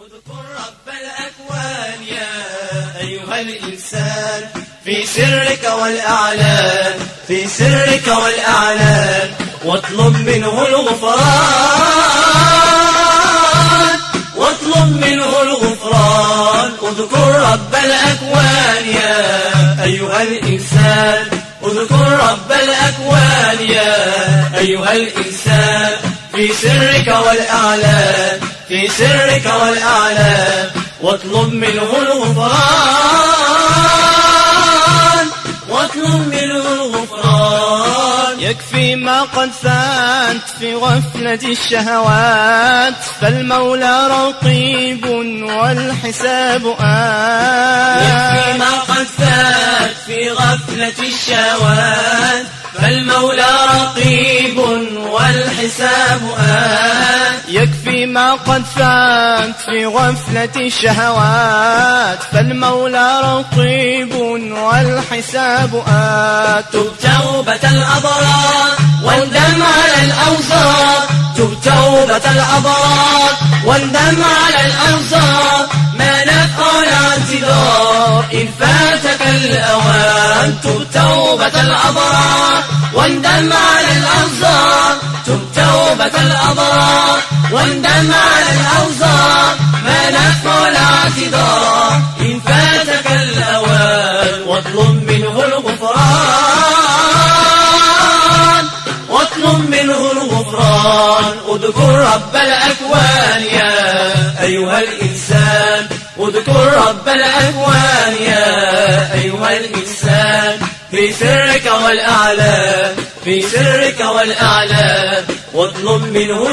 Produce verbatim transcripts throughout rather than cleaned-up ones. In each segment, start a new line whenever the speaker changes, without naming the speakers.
اذكر رب الأكوان يا أيها الإنسان في سرك والأعلان، في سرك والأعلان، واطلب منه الغفران، واطلب منه الغفران. اذكر رب الأكوان يا أيها الإنسان، اذكر رب الأكوان يا أيها الإنسان في سرك والأعلان، في سرك والأعلان، واطلب منه الغفران، واطلب منه الغفران.
يكفي ما قد فات في غفلة الشهوات، فالمولى رقيب والحساب آت.
يكفي ما قد فات في غفلة الشهوات، فالمولى رقيب والحساب آت.
يكفي ما قد فات في غفلة الشهوات، فالمولى رقيب والحساب آت.
تب توبة الأبرار واندم على الأوزار، تب توبة الأبرار واندم على الأوزار، ما نفع الاعتذار إن فاتك الأوان. تب توبة الأبرار واندم على الأوزار، تب توبة الأبرار واندم على الأوزار، ما نفع الاعتذار إن فاتك الأوان. واطلب منه الغفران، واطلب منه الغفران. اذكر رب الأكوان يا أيها الإنسان، اذكر رب الأكوان يا أيها الإنسان في سرك والأعلان، في سرك والأعلان، واطلب منه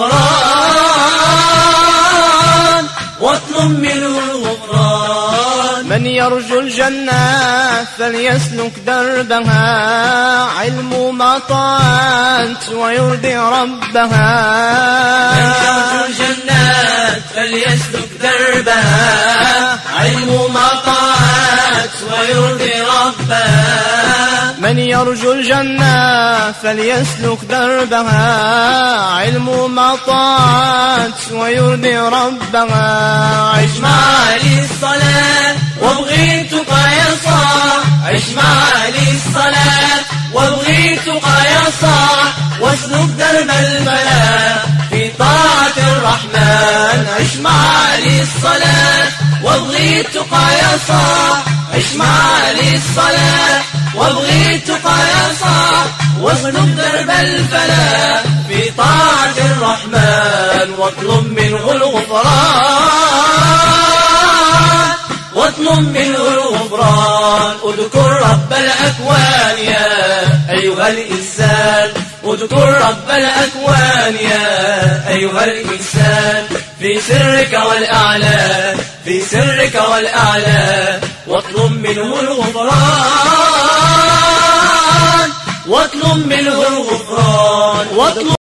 الغفران، واطلب منه الغفران.
من يرجو الجنة فليسلك دربها، علم ما طاعت ويرضي ربها.
من يرجو الجنة فليسلك دربها، علم ما طاعت ويرضي ربها.
من يرجو الجنة فليسلك دربها، علم ما طاعت ويرضي ربها.
عش مع الصلاة وابغي تقى يا صاح، عش مع الصلاة وابغي تقى يا صاح، واسلك درب الفلاح في طاعة الرحمن. عش مع الصلاة وابغي تقى يا صاح، عش مع الصلاة وابغي تقى يا صاح، واسلك درب الفلاح في طاعة الرحمن. واطلب منه الغفران، واطلب منه الغفران. اذكر رب الأكوان يا أيها الإنسان، اذكر رب الأكوان يا أيها الإنسان في سرك والأعلان، في سرك والأعلان، واطلب منه الغفران، واطلب منه الغفران. واطلب